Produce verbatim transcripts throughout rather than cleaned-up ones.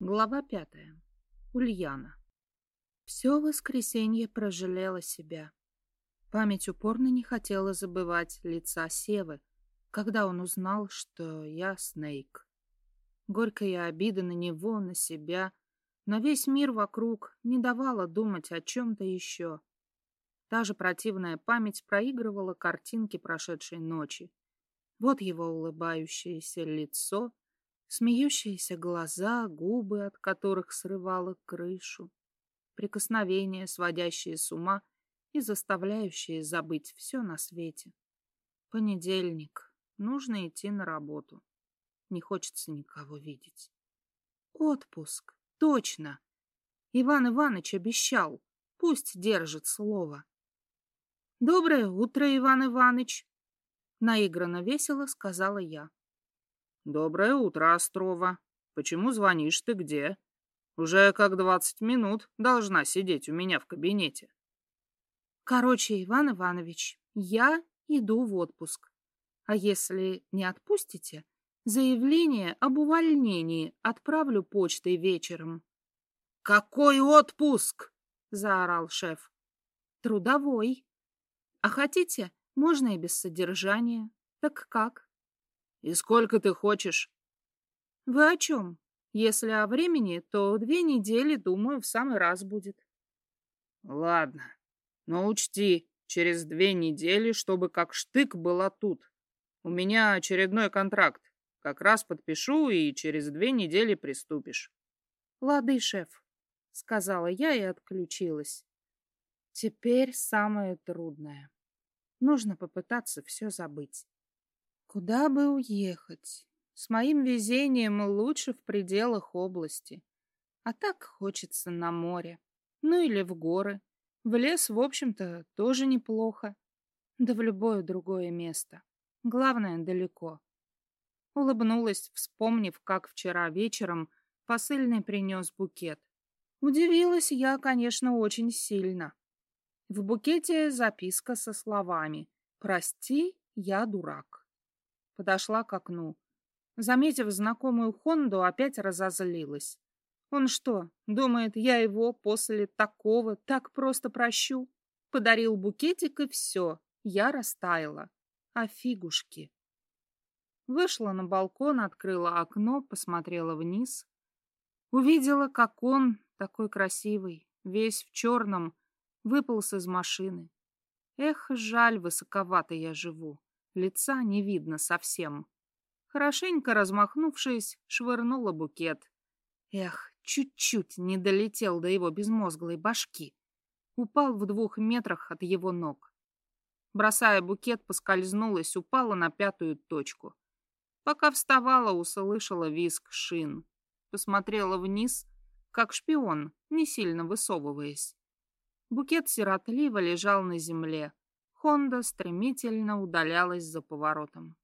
Глава пятая. Ульяна. Все воскресенье прожалела себя. Память упорно не хотела забывать лица Севы, когда он узнал, что я Снейк. Горькая обида на него, на себя, на весь мир вокруг не давала думать о чем-то еще. Та же противная память проигрывала картинки прошедшей ночи. Вот его улыбающееся лицо, смеющиеся глаза, губы, от которых срывало крышу, прикосновения, сводящие с ума и заставляющие забыть все на свете. Понедельник. Нужно идти на работу. Не хочется никого видеть. Отпуск. Точно. Иван Иваныч обещал. Пусть держит слово. «Доброе утро, Иван Иваныч!» Наигранно весело сказала я. «Доброе утро, Острова. Почему звонишь? Ты где? Уже как двадцать минут должна сидеть у меня в кабинете». «Короче, Иван Иванович, я иду в отпуск. А если не отпустите, заявление об увольнении отправлю почтой вечером». «Какой отпуск?» — заорал шеф. «Трудовой. А хотите, можно и без содержания. Так как?» «И сколько ты хочешь?» «Вы о чем? Если о времени, то две недели, думаю, в самый раз будет». «Ладно, но учти, через две недели, чтобы как штык была тут. У меня очередной контракт. Как раз подпишу, и через две недели приступишь». «Лады, шеф», — сказала я и отключилась. Теперь самое трудное. Нужно попытаться все забыть. Куда бы уехать? С моим везением лучше в пределах области. А так хочется на море. Ну или в горы. В лес, в общем-то, тоже неплохо. Да в любое другое место. Главное, далеко. Улыбнулась, вспомнив, как вчера вечером посыльный принес букет. Удивилась я, конечно, очень сильно. В букете записка со словами «Прости, я дурак». Подошла к окну. Заметив знакомую Хонду, опять разозлилась. Он что, думает, я его после такого так просто прощу? Подарил букетик, и все, я растаяла. А фигушки? Вышла на балкон, открыла окно, посмотрела вниз. Увидела, как он, такой красивый, весь в черном, выполз из машины. Эх, жаль, высоковато я живу. Лица не видно совсем. Хорошенько размахнувшись, швырнула букет. Эх, чуть-чуть не долетел до его безмозглой башки. Упал в двух метрах от его ног. Бросая букет, поскользнулась, упала на пятую точку. Пока вставала, услышала визг шин. Посмотрела вниз, как шпион, не сильно высовываясь. Букет сиротливо лежал на земле. Хонда стремительно удалялась за поворотом.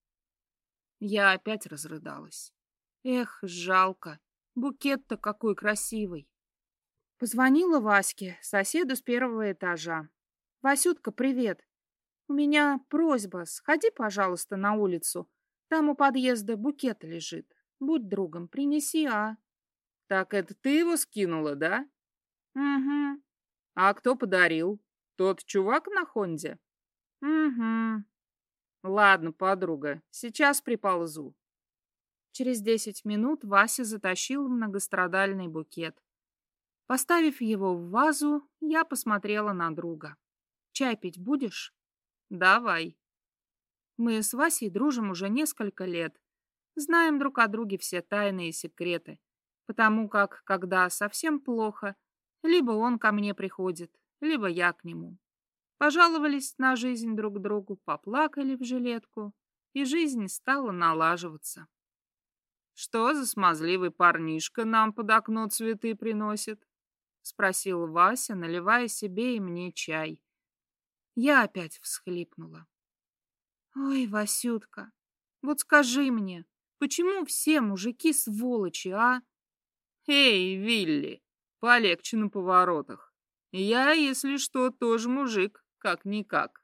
Я опять разрыдалась. Эх, жалко. Букет-то какой красивый. Позвонила Ваське, соседу с первого этажа. «Васютка, привет. У меня просьба. Сходи, пожалуйста, на улицу. Там у подъезда букет лежит. Будь другом, принеси, а?» «Так это ты его скинула, да?» «Угу». «А кто подарил? Тот чувак на Хонде?» «Угу». «Ладно, подруга, сейчас приползу». Через десять минут Вася затащил многострадальный букет. Поставив его в вазу, я посмотрела на друга. «Чай пить будешь?» «Давай». Мы с Васей дружим уже несколько лет. Знаем друг о друге все тайны и секреты. Потому как, когда совсем плохо, либо он ко мне приходит, либо я к нему. Пожаловались на жизнь друг другу, поплакали в жилетку, и жизнь стала налаживаться. «Что за смазливый парнишка нам под окно цветы приносит?» — спросил Вася, наливая себе и мне чай. Я опять всхлипнула. «Ой, Васютка, вот скажи мне, почему все мужики сволочи, а?» «Эй, Вилли, полегче на поворотах. Я, если что, тоже мужик, как-никак».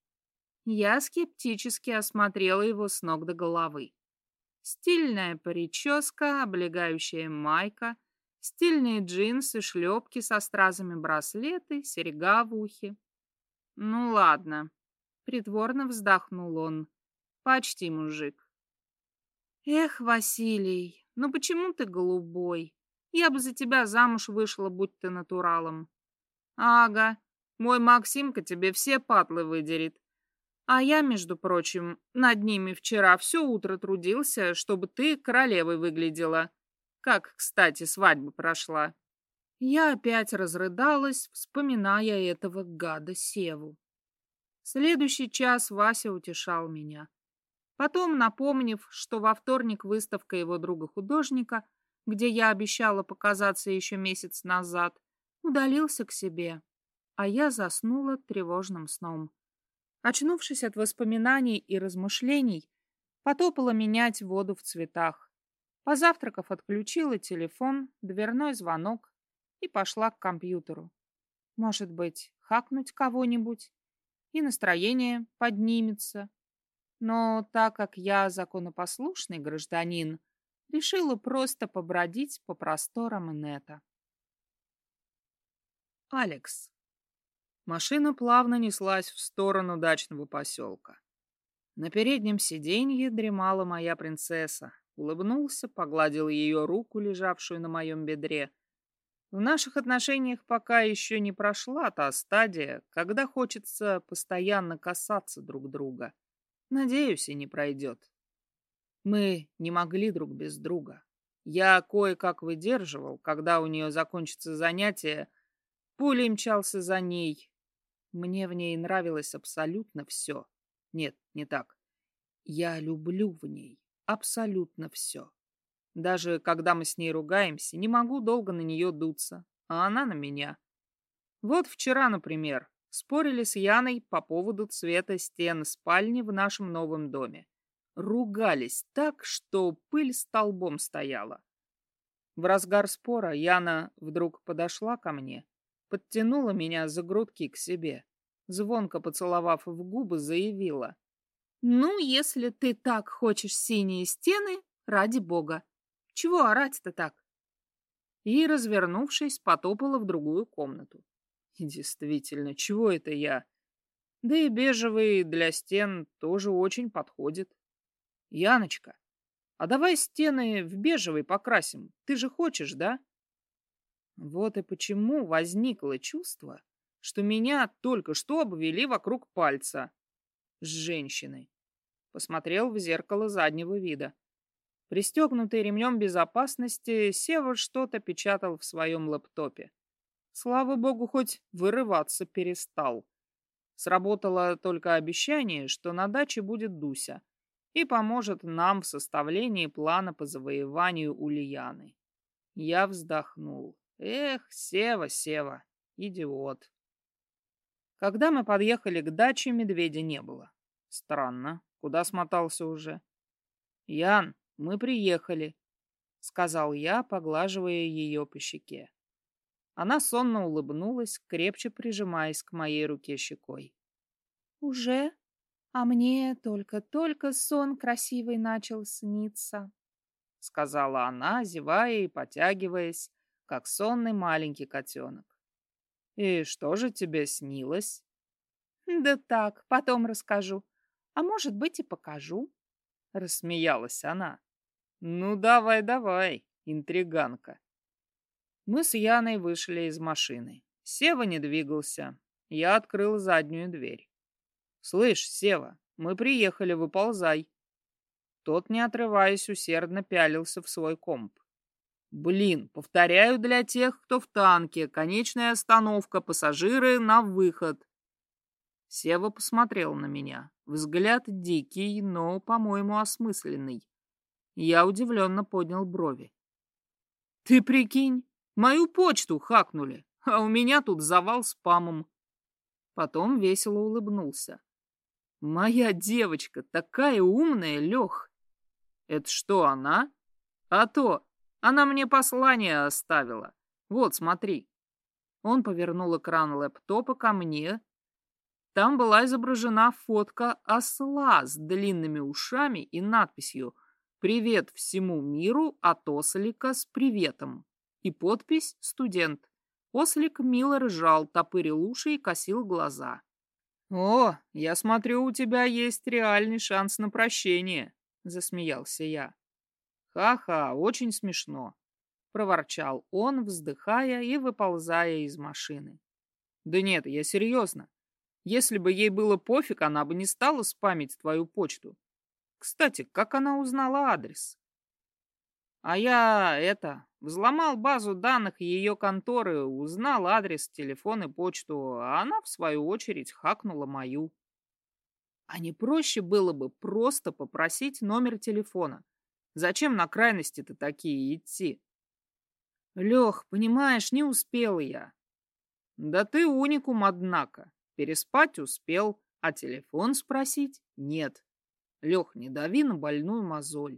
Я скептически осмотрела его с ног до головы. Стильная прическа, облегающая майка, Стильные джинсы, шлепки со стразами, браслеты, серьга в ухе. Ну ладно, притворно вздохнул он. Почти мужик. Эх, Василий, ну почему ты голубой? Я бы за тебя замуж вышла, будь ты натуралом. Ага, мой Максимка тебе все патлы выдерет. А я, между прочим, над ними вчера все утро трудился, чтобы ты королевой выглядела. Как, кстати, свадьба прошла. Я опять разрыдалась, вспоминая этого гада Севу. Следующий час Вася утешал меня. Потом, напомнив, что во вторник выставка его друга-художника, где я обещала показаться еще месяц назад, удалился к себе, а я заснула тревожным сном. Очнувшись от воспоминаний и размышлений, потопала менять воду в цветах. Позавтракав, отключила телефон, дверной звонок и пошла к компьютеру. Может быть, хакнуть кого-нибудь, и настроение поднимется. Но так как я законопослушный гражданин, решила просто побродить по просторам инета. Алекс. Машина плавно неслась в сторону дачного поселка. На переднем сиденье дремала моя принцесса. Улыбнулся, погладил ее руку, лежавшую на моем бедре. В наших отношениях пока еще не прошла та стадия, когда хочется постоянно касаться друг друга. Надеюсь, и не пройдет. Мы не могли друг без друга. Я кое-как выдерживал, когда у нее закончится занятие, пулей мчался за ней. Мне в ней нравилось абсолютно все. Нет, не так. Я люблю в ней абсолютно все. Даже когда мы с ней ругаемся, не могу долго на нее дуться, а она на меня. Вот вчера, например, спорили с Яной по поводу цвета стен спальни в нашем новом доме. Ругались так, что пыль столбом стояла. В разгар спора Яна вдруг подошла ко мне, подтянула меня за грудки к себе, звонко поцеловав в губы, заявила: «Ну, если ты так хочешь синие стены, ради бога. Чего орать-то так?» И, развернувшись, потопала в другую комнату. И действительно, чего это я? Да и бежевый для стен тоже очень подходит. Яночка, а давай стены в бежевый покрасим. Ты же хочешь, да? Вот и почему возникло чувство, что меня только что обвели вокруг пальца. С женщиной. Посмотрел в зеркало заднего вида. Пристегнутый ремнем безопасности, Сева что-то печатал в своем лэптопе. Слава богу, хоть вырываться перестал. Сработало только обещание, что на даче будет Дуся и поможет нам в составлении плана по завоеванию Ульяны. Я вздохнул. Эх, Сева, Сева, идиот. Когда мы подъехали к даче, медведя не было. Странно, куда смотался уже? Ян, мы приехали, сказал я, поглаживая ее по щеке. Она сонно улыбнулась, крепче прижимаясь к моей руке щекой. Уже? А мне только-только сон красивый начал сниться, сказала она, зевая и потягиваясь, как сонный маленький котенок. И что же тебе снилось? Да так, потом расскажу. А может быть, и покажу. Рассмеялась она. Ну, давай, давай, интриганка. Мы с Яной вышли из машины. Сева не двигался. Я открыл заднюю дверь. Слышь, Сева, мы приехали, выползай. Тот, не отрываясь, усердно пялился в свой комп. Блин, повторяю для тех, кто в танке. Конечная остановка, пассажиры на выход. Сева посмотрел на меня. Взгляд дикий, но, по-моему, осмысленный. Я удивленно поднял брови. Ты прикинь, мою почту хакнули, а у меня тут завал спамом. Потом весело улыбнулся. Моя девочка такая умная, Лех. Это что, она? А то, она мне послание оставила. Вот, смотри. Он повернул экран лэптопа ко мне. Там была изображена фотка осла с длинными ушами и надписью «Привет всему миру от ослика с приветом». И подпись «Студент». Ослик мило ржал, топырил уши и косил глаза. «О, я смотрю, у тебя есть реальный шанс на прощение», — засмеялся я. «Ха-ха, очень смешно», — проворчал он, вздыхая и выползая из машины. «Да нет, я серьезно. Если бы ей было пофиг, она бы не стала спамить твою почту. Кстати, как она узнала адрес?» «А я, это, взломал базу данных ее конторы, узнал адрес, телефон и почту, а она, в свою очередь, хакнула мою». «А не проще было бы просто попросить номер телефона? Зачем на крайности-то такие идти?» «Лех, понимаешь, не успел я». «Да ты уникум, однако. Переспать успел, а телефон спросить нет. Лех, не дави на больную мозоль».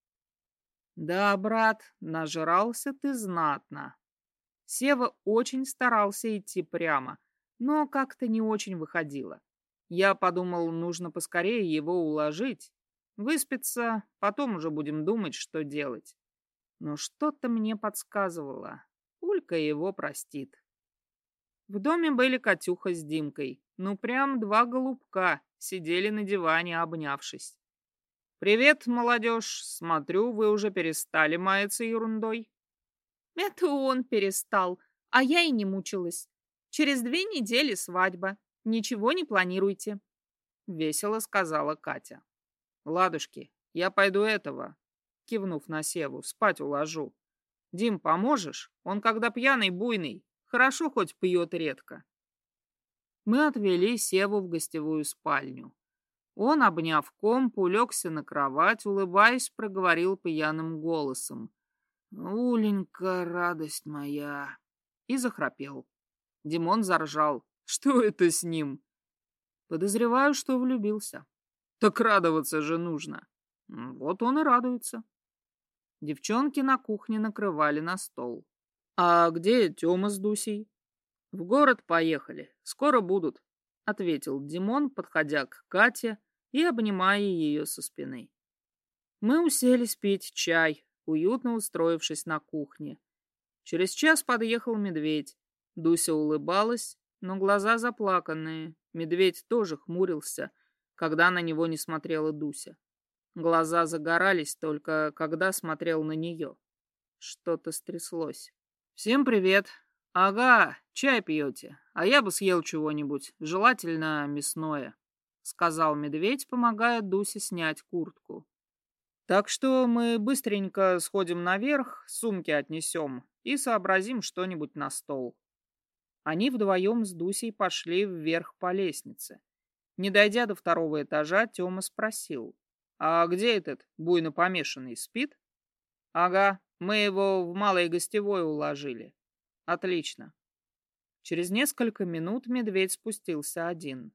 «Да, брат, нажрался ты знатно». Сева очень старался идти прямо, но как-то не очень выходило. Я подумал, нужно поскорее его уложить, выспаться, потом уже будем думать, что делать. Но что-то мне подсказывало, Улька его простит. В доме были Катюха с Димкой, ну прям два голубка, сидели на диване, обнявшись. «Привет, молодежь, смотрю, вы уже перестали маяться ерундой». Это он перестал, а я и не мучилась. Через две недели свадьба, ничего не планируйте. Весело сказала Катя. «Ладушки, я пойду этого», кивнув на Севу, спать уложу. «Дим, поможешь? Он когда пьяный, буйный. Хорошо хоть пьет редко». Мы отвели Севу в гостевую спальню. Он, обняв комп, улегся на кровать, улыбаясь, проговорил пьяным голосом. «Уленька, радость моя!» И захрапел. Димон заржал. «Что это с ним?» «Подозреваю, что влюбился». «Так радоваться же нужно». Вот он и радуется. Девчонки на кухне накрывали на стол. «А где Тёма с Дусей?» «В город поехали. Скоро будут», — ответил Димон, подходя к Кате и обнимая ее со спины. Мы уселись пить чай, уютно устроившись на кухне. Через час подъехал медведь. Дуся улыбалась, но глаза заплаканные. Медведь тоже хмурился, когда на него не смотрела Дуся. Глаза загорались только, когда смотрел на нее. Что-то стряслось. «Всем привет. Ага, чай пьете, а я бы съел чего-нибудь, желательно мясное», — сказал медведь, помогая Дусе снять куртку. «Так что мы быстренько сходим наверх, сумки отнесем и сообразим что-нибудь на стол». Они вдвоем с Дусей пошли вверх по лестнице. Не дойдя до второго этажа, Тёма спросил. «А где этот буйно помешанный, спит?» «Ага, мы его в малой гостевой уложили». «Отлично». Через несколько минут медведь спустился один.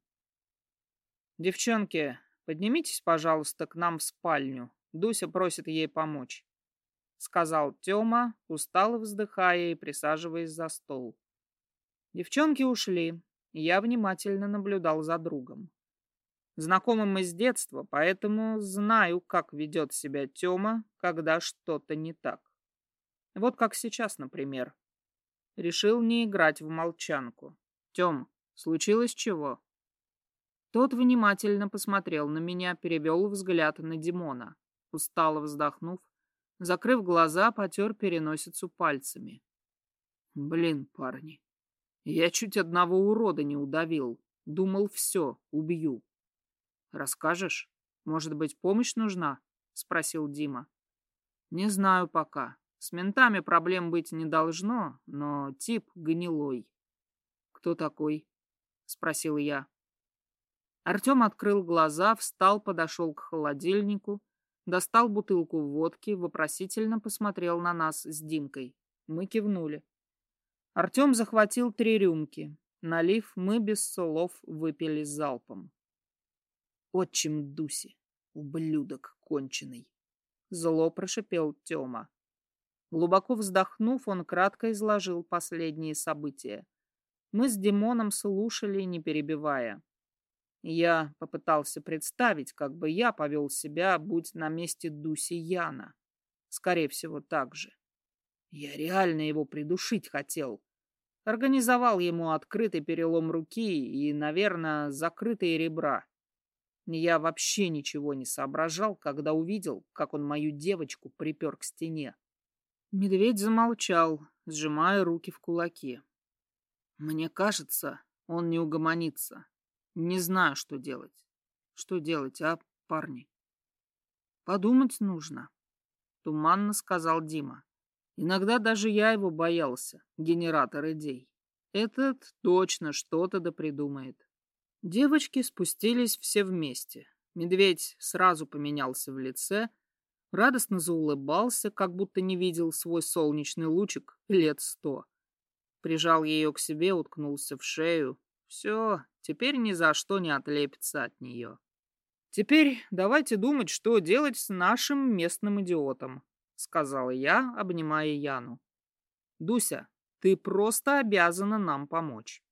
«Девчонки, поднимитесь, пожалуйста, к нам в спальню. Дуся просит ей помочь», — сказал Тёма, устало вздыхая и присаживаясь за стол. Девчонки ушли, и я внимательно наблюдал за другом. Знакомы мы с детства, поэтому знаю, как ведет себя Тёма, когда что-то не так. Вот как сейчас, например. Решил не играть в молчанку. «Тём, случилось чего?» Тот внимательно посмотрел на меня, перевел взгляд на Димона. Устало вздохнув, закрыв глаза, потер переносицу пальцами. «Блин, парни, я чуть одного урода не удавил. Думал, все, убью». «Расскажешь? Может быть, помощь нужна?» — спросил Дима. «Не знаю пока. С ментами проблем быть не должно, но тип гнилой». «Кто такой?» — спросил я. Артем открыл глаза, встал, подошел к холодильнику, достал бутылку водки, вопросительно посмотрел на нас с Димкой. Мы кивнули. Артем захватил три рюмки. Налив, мы без слов выпили залпом. «Отчим Дуси, ублюдок конченый!» Зло прошипел Тёма. Глубоко вздохнув, он кратко изложил последние события. Мы с Димоном слушали, не перебивая. Я попытался представить, как бы я повел себя, будь на месте Дуси Яна. Скорее всего, так же. Я реально его придушить хотел. Организовал ему открытый перелом руки и, наверное, закрытые ребра. Я вообще ничего не соображал, когда увидел, как он мою девочку припер к стене. Медведь замолчал, сжимая руки в кулаки. Мне кажется, он не угомонится. Не знаю, что делать. Что делать, а, парни? Подумать нужно, туманно сказал Дима. Иногда даже я его боялся, генератор идей. Этот точно что-то да придумает. Девочки спустились все вместе. Медведь сразу поменялся в лице, радостно заулыбался, как будто не видел свой солнечный лучик лет сто. Прижал ее к себе, уткнулся в шею. Все, теперь ни за что не отлепится от нее. Теперь давайте думать, что делать с нашим местным идиотом, сказала я, обнимая Яну. Дуся, ты просто обязана нам помочь.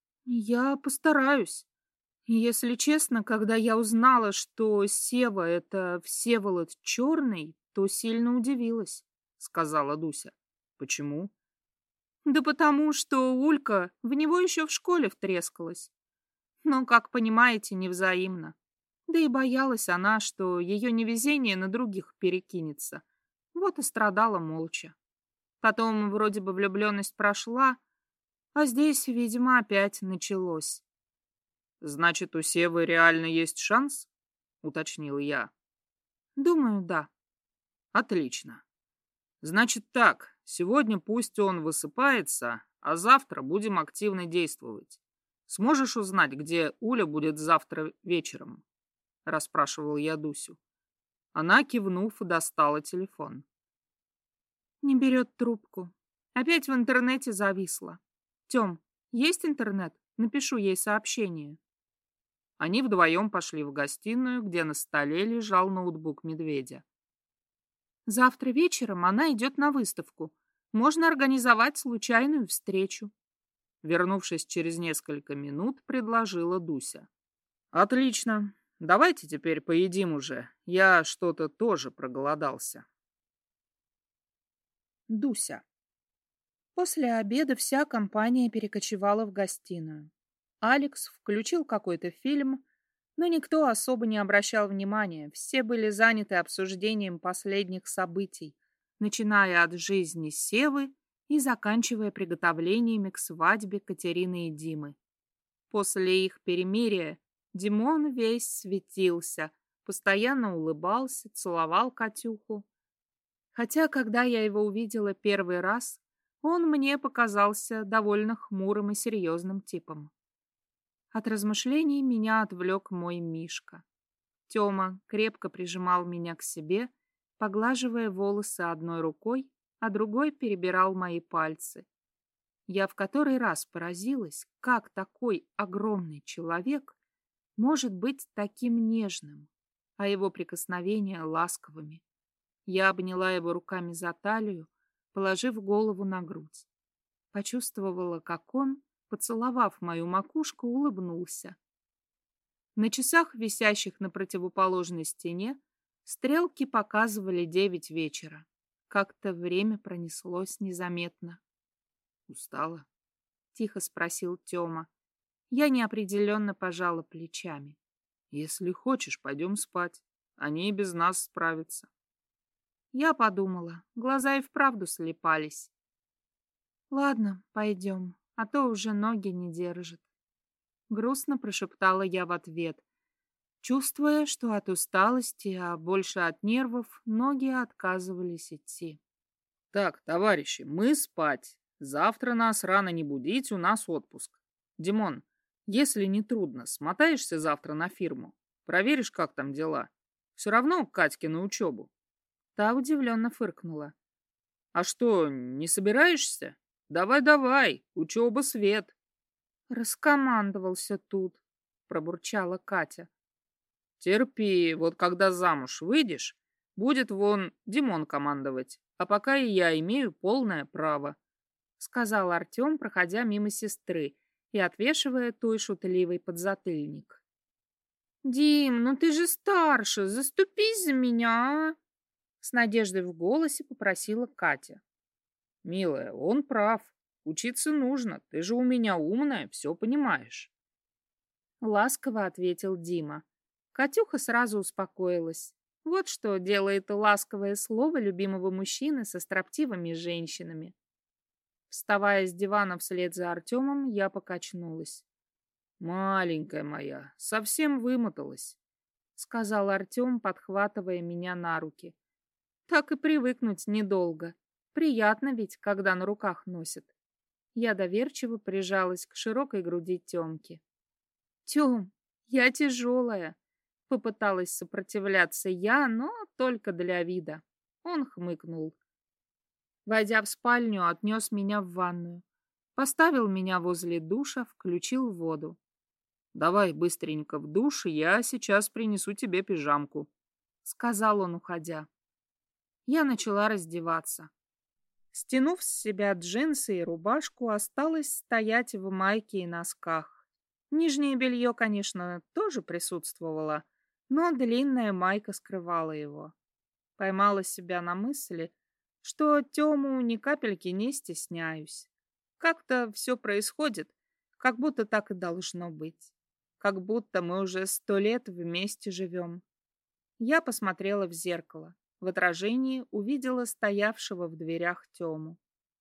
Я постараюсь. Если честно, когда я узнала, что Сева — это Всеволод Черный, то сильно удивилась, сказала Дуся. Почему? Да потому что Улька в него еще в школе втрескалась. Но, как понимаете, невзаимно. Да и боялась она, что ее невезение на других перекинется. Вот и страдала молча. Потом вроде бы влюбленность прошла, а здесь, видимо, опять началось. «Значит, у Севы реально есть шанс?» — уточнил я. «Думаю, да». «Отлично. Значит так, сегодня пусть он высыпается, а завтра будем активно действовать. Сможешь узнать, где Уля будет завтра вечером?» — расспрашивал я Дусю. Она, кивнув, достала телефон. «Не берет трубку. Опять в интернете зависла. Тём, есть интернет? Напишу ей сообщение». Они вдвоем пошли в гостиную, где на столе лежал ноутбук медведя. «Завтра вечером она идет на выставку. Можно организовать случайную встречу». Вернувшись через несколько минут, предложила Дуся. «Отлично. Давайте теперь поедим уже. Я что-то тоже проголодался». Дуся. После обеда вся компания перекочевала в гостиную. Алекс включил какой-то фильм, но никто особо не обращал внимания. Все были заняты обсуждением последних событий, начиная от жизни Севы и заканчивая приготовлениями к свадьбе Катерины и Димы. После их перемирия Димон весь светился, постоянно улыбался, целовал Катюху. Хотя, когда я его увидела первый раз, он мне показался довольно хмурым и серьезным типом. От размышлений меня отвлек мой Мишка. Тёма крепко прижимал меня к себе, поглаживая волосы одной рукой, а другой перебирал мои пальцы. Я в который раз поразилась, как такой огромный человек может быть таким нежным, а его прикосновения ласковыми. Я обняла его руками за талию, положив голову на грудь. Почувствовала, как он, поцеловав мою макушку, улыбнулся. На часах, висящих на противоположной стене, стрелки показывали девять вечера. Как-то время пронеслось незаметно. «Устала?» — тихо спросил Тёма. Я неопределенно пожала плечами. «Если хочешь, пойдем спать. Они и без нас справятся». Я подумала, глаза и вправду слепались. «Ладно, пойдем, а то уже ноги не держат». Грустно прошептала я в ответ, чувствуя, что от усталости, а больше от нервов, ноги отказывались идти. «Так, товарищи, мы спать. Завтра нас рано не будить, у нас отпуск. Димон, если не трудно, смотаешься завтра на фирму? Проверишь, как там дела? Все равно к Катьке на учебу». Та удивленно фыркнула. «А что, не собираешься? Давай-давай, учеба свет». «Раскомандовался тут», — пробурчала Катя. «Терпи, вот когда замуж выйдешь, будет вон Димон командовать, а пока и я имею полное право», — сказал Артем, проходя мимо сестры и отвешивая той шутливый подзатыльник. «Дим, ну ты же старше, заступись за меня, а?» С надеждой в голосе попросила Катя. Милая, он прав. Учиться нужно. Ты же у меня умная, все понимаешь. Ласково ответил Дима. Катюха сразу успокоилась. Вот что делает ласковое слово любимого мужчины со строптивыми женщинами. Вставая с дивана вслед за Артемом, я покачнулась. «Маленькая моя, совсем вымоталась», — сказал Артем, подхватывая меня на руки. Так и привыкнуть недолго. Приятно ведь, когда на руках носят. Я доверчиво прижалась к широкой груди Темки. «Тем, я тяжелая», — попыталась сопротивляться я, но только для вида. Он хмыкнул. Войдя в спальню, отнес меня в ванную. Поставил меня возле душа, включил воду. «Давай быстренько в душ, я сейчас принесу тебе пижамку», — сказал он, уходя. Я начала раздеваться. Стянув с себя джинсы и рубашку, осталось стоять в майке и носках. Нижнее белье, конечно, тоже присутствовало, но длинная майка скрывала его. Поймала себя на мысли, что Тему ни капельки не стесняюсь. Как-то все происходит, как будто так и должно быть. Как будто мы уже сто лет вместе живем. Я посмотрела в зеркало. В отражении увидела стоявшего в дверях Тему.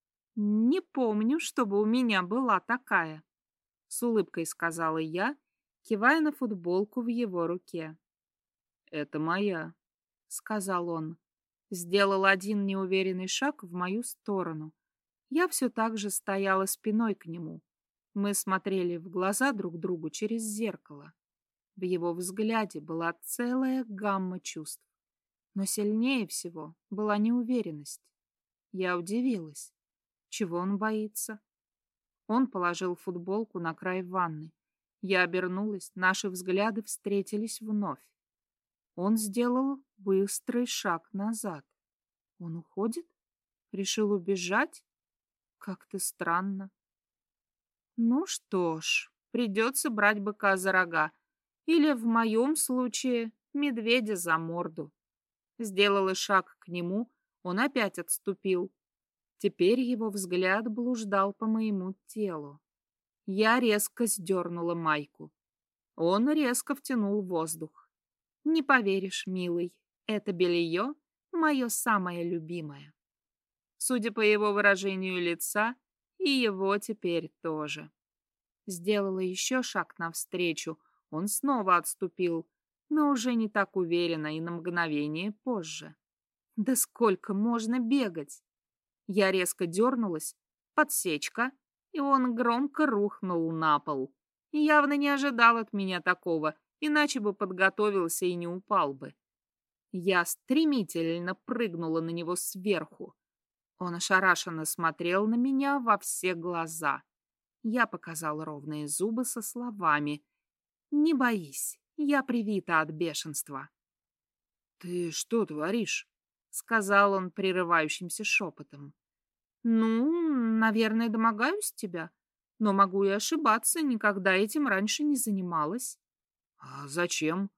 «Не помню, чтобы у меня была такая», — с улыбкой сказала я, кивая на футболку в его руке. «Это моя», — сказал он. Сделал один неуверенный шаг в мою сторону. Я все так же стояла спиной к нему. Мы смотрели в глаза друг другу через зеркало. В его взгляде была целая гамма чувств. Но сильнее всего была неуверенность. Я удивилась. Чего он боится? Он положил футболку на край ванны. Я обернулась, наши взгляды встретились вновь. Он сделал быстрый шаг назад. Он уходит? Решил убежать? Как-то странно. Ну что ж, придется брать быка за рога. Или, в моем случае, медведя за морду. Сделала шаг к нему, он опять отступил. Теперь его взгляд блуждал по моему телу. Я резко сдернула майку. Он резко втянул воздух. Не поверишь, милый, это белье мое самое любимое. Судя по его выражению лица, и его теперь тоже. Сделала еще шаг навстречу, он снова отступил, но уже не так уверенно и на мгновение позже. Да сколько можно бегать? Я резко дернулась, подсечка, и он громко рухнул на пол. Явно не ожидал от меня такого, иначе бы подготовился и не упал бы. Я стремительно прыгнула на него сверху. Он ошарашенно смотрел на меня во все глаза. Я показала ровные зубы со словами: «Не боись, я привита от бешенства». «Ты что творишь?» — сказал он прерывающимся шепотом. «Ну, наверное, домогаюсь тебя, но могу и ошибаться, никогда этим раньше не занималась». «А зачем?»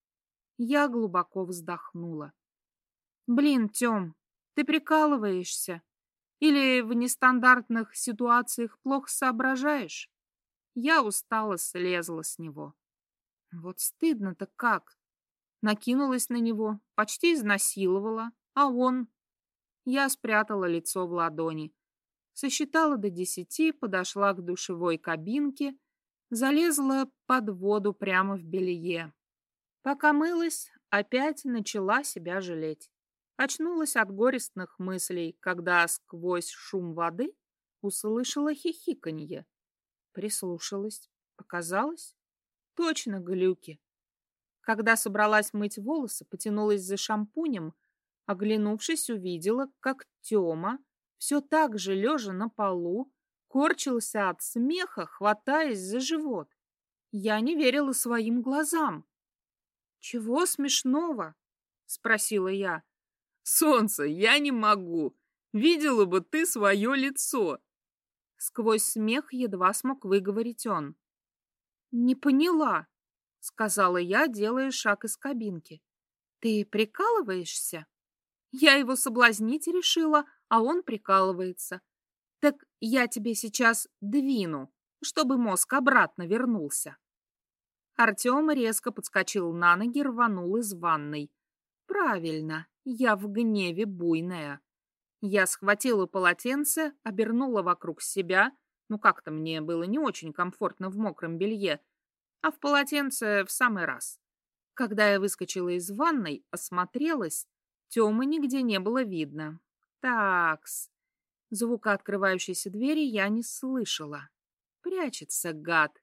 Я глубоко вздохнула. «Блин, Тём, ты прикалываешься? Или в нестандартных ситуациях плохо соображаешь?» Я устало слезла с него. Вот стыдно-то как. Накинулась на него, почти изнасиловала, а он... Я спрятала лицо в ладони. Сосчитала до десяти, подошла к душевой кабинке, залезла под воду прямо в белье. Пока мылась, опять начала себя жалеть. Очнулась от горестных мыслей, когда сквозь шум воды услышала хихиканье. Прислушалась. Показалось? Точно глюки. Когда собралась мыть волосы, потянулась за шампунем, оглянувшись, увидела, как Тёма, все так же лежа на полу, корчился от смеха, хватаясь за живот. Я не верила своим глазам. «Чего смешного?» — спросила я. «Солнце, я не могу. Видела бы ты свое лицо!» Сквозь смех едва смог выговорить он. «Не поняла», — сказала я, делая шаг из кабинки. «Ты прикалываешься?» Я его соблазнить решила, а он прикалывается. Так я тебе сейчас двину, чтобы мозг обратно вернулся. Артем резко подскочил на ноги, рванул из ванной. Правильно, я в гневе буйная. Я схватила полотенце, обернула вокруг себя. Ну как-то мне было не очень комфортно в мокром белье, а в полотенце в самый раз. Когда я выскочила из ванной, осмотрелась, Тёмы нигде не было видно. Такс. Звука открывающейся двери я не слышала. Прячется, гад.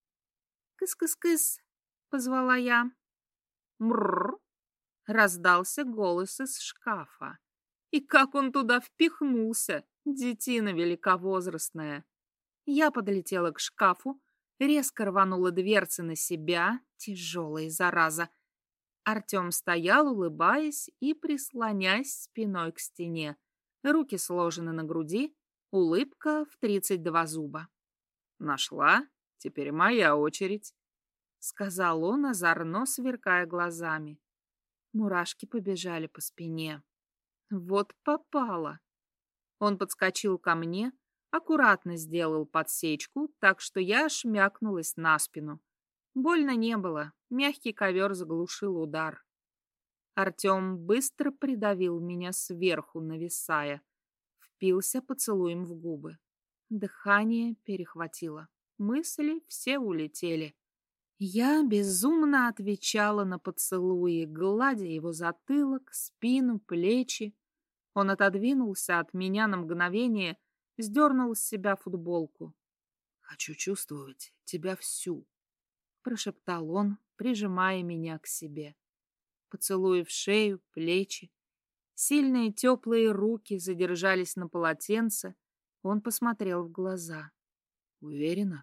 «Кыс-кыс-кыс», — позвала я. «Мрррр», — раздался голос из шкафа. И как он туда впихнулся, детина великовозрастная. Я подлетела к шкафу, резко рванула дверцы на себя, тяжелая зараза. Артем стоял, улыбаясь и прислоняясь спиной к стене. Руки сложены на груди, улыбка в тридцать два зуба. «Нашла? Теперь моя очередь», — сказал он, озорно сверкая глазами. Мурашки побежали по спине. Вот попало. Он подскочил ко мне, аккуратно сделал подсечку, так что я шмякнулась на спину. Больно не было, мягкий ковер заглушил удар. Артем быстро придавил меня сверху, нависая, впился поцелуем в губы. Дыхание перехватило, мысли все улетели. Я безумно отвечала на поцелуи, гладя его затылок, спину, плечи. Он отодвинулся от меня на мгновение, сдернул с себя футболку. «Хочу чувствовать тебя всю», — прошептал он, прижимая меня к себе. Поцелуи в шею, плечи. Сильные теплые руки задержались на полотенце. Он посмотрел в глаза. «Уверена?»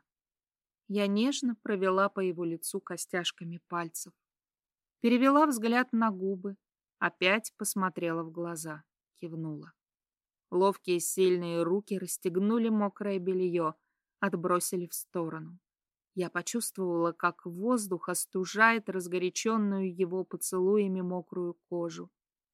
Я нежно провела по его лицу костяшками пальцев. Перевела взгляд на губы, опять посмотрела в глаза, кивнула. Ловкие сильные руки расстегнули мокрое белье, отбросили в сторону. Я почувствовала, как воздух остужает разгоряченную его поцелуями мокрую кожу.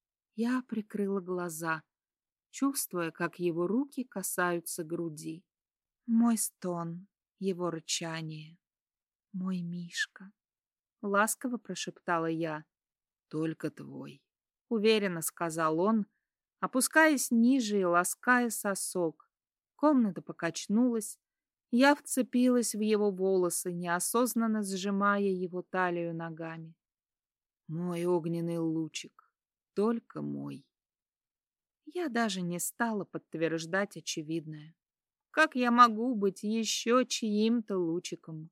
Я прикрыла глаза, чувствуя, как его руки касаются груди. Мой стон, его рычание. Мой Мишка. Ласково прошептала я. «Только твой», — уверенно сказал он, опускаясь ниже и лаская сосок. Комната покачнулась. Я вцепилась в его волосы, неосознанно сжимая его талию ногами. «Мой огненный лучик, только мой». Я даже не стала подтверждать очевидное. Как я могу быть еще чьим-то лучиком?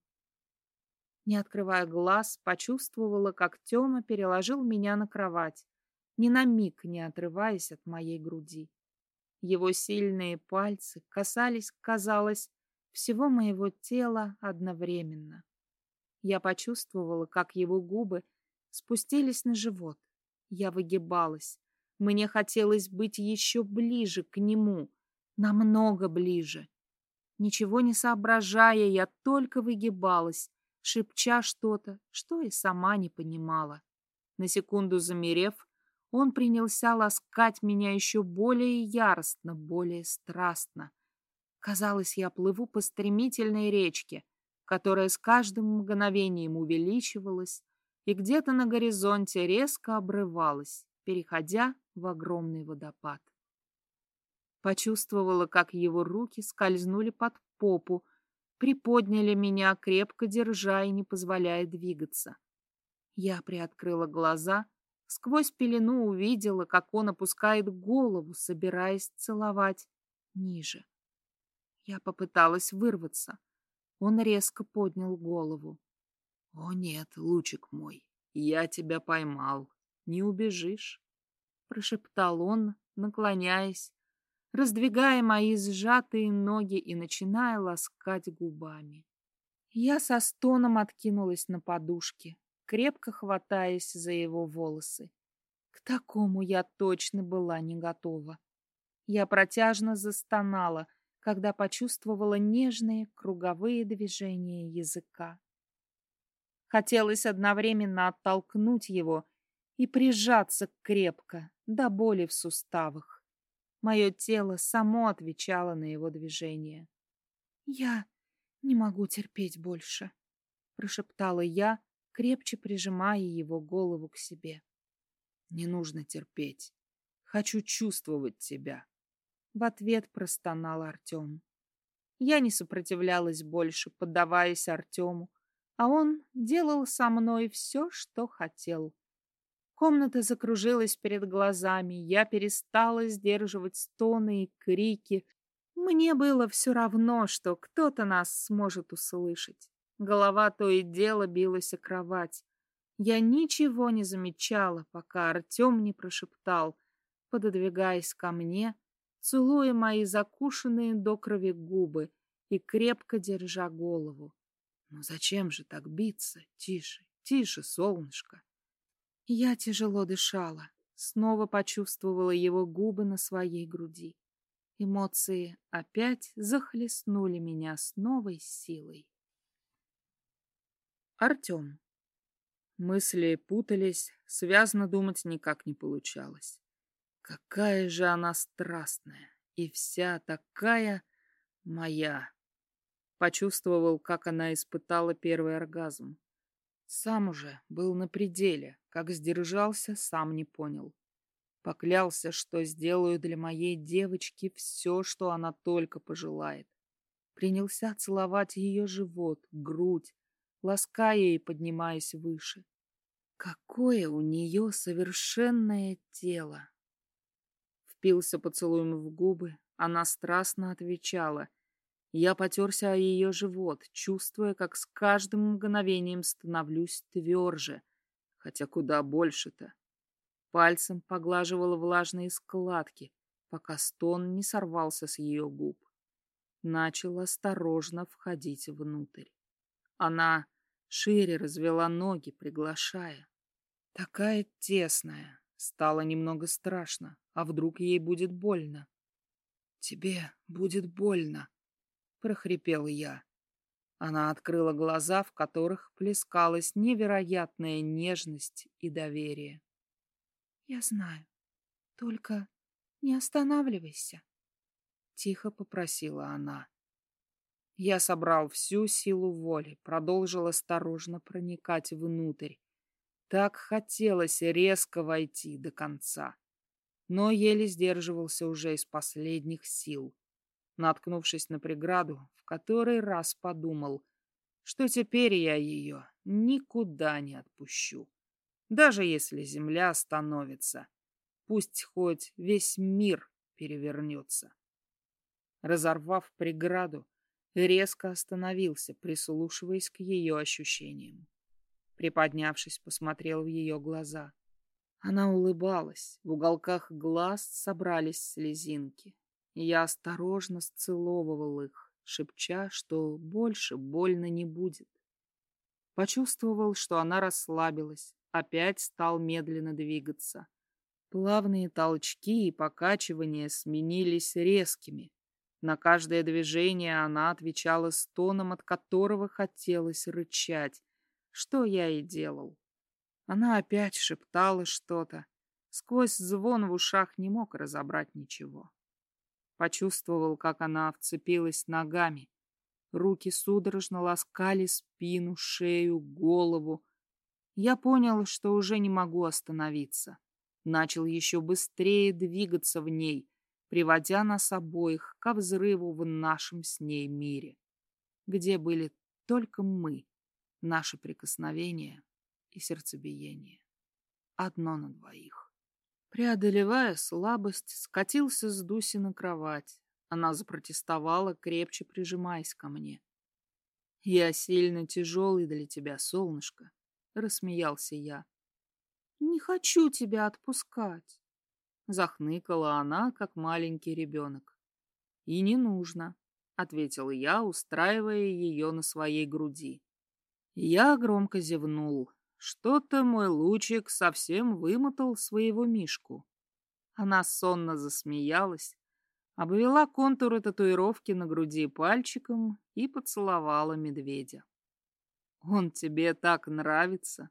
Не открывая глаз, почувствовала, как Тёма переложил меня на кровать, ни на миг не отрываясь от моей груди. Его сильные пальцы касались, казалось, всего моего тела одновременно. Я почувствовала, как его губы спустились на живот. Я выгибалась. Мне хотелось быть еще ближе к нему, намного ближе. Ничего не соображая, я только выгибалась, шепча что-то, что и сама не понимала. На секунду замерев, он принялся ласкать меня еще более яростно, более страстно. Казалось, я плыву по стремительной речке, которая с каждым мгновением увеличивалась и где-то на горизонте резко обрывалась, переходя в огромный водопад. Почувствовала, как его руки скользнули под попу, приподняли меня, крепко держа и не позволяя двигаться. Я приоткрыла глаза, сквозь пелену увидела, как он опускает голову, собираясь целовать ниже. Я попыталась вырваться. Он резко поднял голову. «О нет, лучик мой, я тебя поймал, не убежишь», — прошептал он, наклоняясь, раздвигая мои сжатые ноги и начиная ласкать губами. Я со стоном откинулась на подушке, крепко хватаясь за его волосы. К такому я точно была не готова. Я протяжно застонала, когда почувствовала нежные круговые движения языка. Хотелось одновременно оттолкнуть его и прижаться крепко, до боли в суставах. Мое тело само отвечало на его движение. «Я не могу терпеть больше», — прошептала я, крепче прижимая его голову к себе. «Не нужно терпеть. Хочу чувствовать тебя», — в ответ простонал Артем. Я не сопротивлялась больше, поддаваясь Артему, а он делал со мной все, что хотел. Комната закружилась перед глазами, я перестала сдерживать стоны и крики. Мне было все равно, что кто-то нас сможет услышать. Голова то и дело билась о кровать. Я ничего не замечала, пока Артем не прошептал, пододвигаясь ко мне, целуя мои закушенные до крови губы и крепко держа голову. «Ну зачем же так биться? Тише, тише, солнышко!» Я тяжело дышала, снова почувствовала его губы на своей груди. Эмоции опять захлестнули меня с новой силой. Артем. Мысли путались, связно думать никак не получалось. Какая же она страстная и вся такая моя. Почувствовал, как она испытала первый оргазм. Сам уже был на пределе, как сдержался, сам не понял. Поклялся, что сделаю для моей девочки все, что она только пожелает. Принялся целовать ее живот, грудь, лаская и поднимаясь выше. Какое у нее совершенное тело! Впился поцелуем в губы, она страстно отвечала. Я потерся о ее живот, чувствуя, как с каждым мгновением становлюсь тверже, хотя куда больше-то. Пальцем поглаживала влажные складки, пока стон не сорвался с ее губ. Начал осторожно входить внутрь. Она шире развела ноги, приглашая. Такая тесная. Стало немного страшно. А вдруг ей будет больно? «Тебе будет больно», — прохрипел я. Она открыла глаза, в которых плескалась невероятная нежность и доверие. «Я знаю. Только не останавливайся», — тихо попросила она. Я собрал всю силу воли, продолжил осторожно проникать внутрь. Так хотелось резко войти до конца, но еле сдерживался уже из последних сил, наткнувшись на преграду, в который раз подумал, что теперь я ее никуда не отпущу. Даже если земля остановится, пусть хоть весь мир перевернется. Разорвав преграду, резко остановился, прислушиваясь к ее ощущениям. Приподнявшись, посмотрел в ее глаза. Она улыбалась, в уголках глаз собрались слезинки. Я осторожно сцеловывал их, шепча, что больше больно не будет. Почувствовал, что она расслабилась, опять стал медленно двигаться. Плавные толчки и покачивания сменились резкими. На каждое движение она отвечала стоном, от которого хотелось рычать, что я и делал. Она опять шептала что-то. Сквозь звон в ушах не мог разобрать ничего. Почувствовал, как она вцепилась ногами. Руки судорожно ласкали спину, шею, голову. Я понял, что уже не могу остановиться. Начал еще быстрее двигаться в ней, приводя нас обоих ко взрыву в нашем с ней мире, где были только мы, наши прикосновения и сердцебиение. Одно на двоих. Преодолевая слабость, скатился с Дуси на кровать. Она запротестовала, крепче прижимаясь ко мне. «Я сильно тяжелый для тебя, солнышко», — рассмеялся я. «Не хочу тебя отпускать», — захныкала она, как маленький ребенок. «И не нужно», — ответил я, устраивая ее на своей груди. Я громко зевнул. Что-то мой лучик совсем вымотал своего мишку. Она сонно засмеялась, обвела контуры татуировки на груди пальчиком и поцеловала медведя. «Он тебе так нравится?»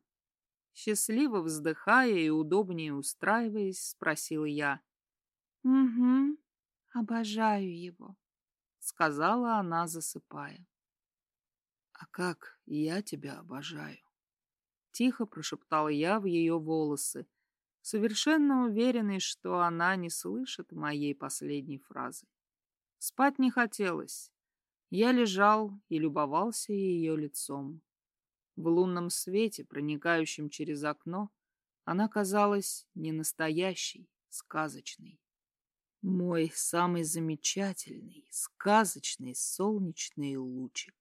Счастливо вздыхая и удобнее устраиваясь, спросил я. «Угу», Обожаю его, сказала она, засыпая. А как я тебя обожаю. Тихо прошептал я в ее волосы, совершенно уверенный, что она не слышит моей последней фразы. Спать не хотелось. Я лежал и любовался ее лицом. В лунном свете, проникающем через окно, она казалась не настоящей, сказочной. Мой самый замечательный, сказочный солнечный лучик.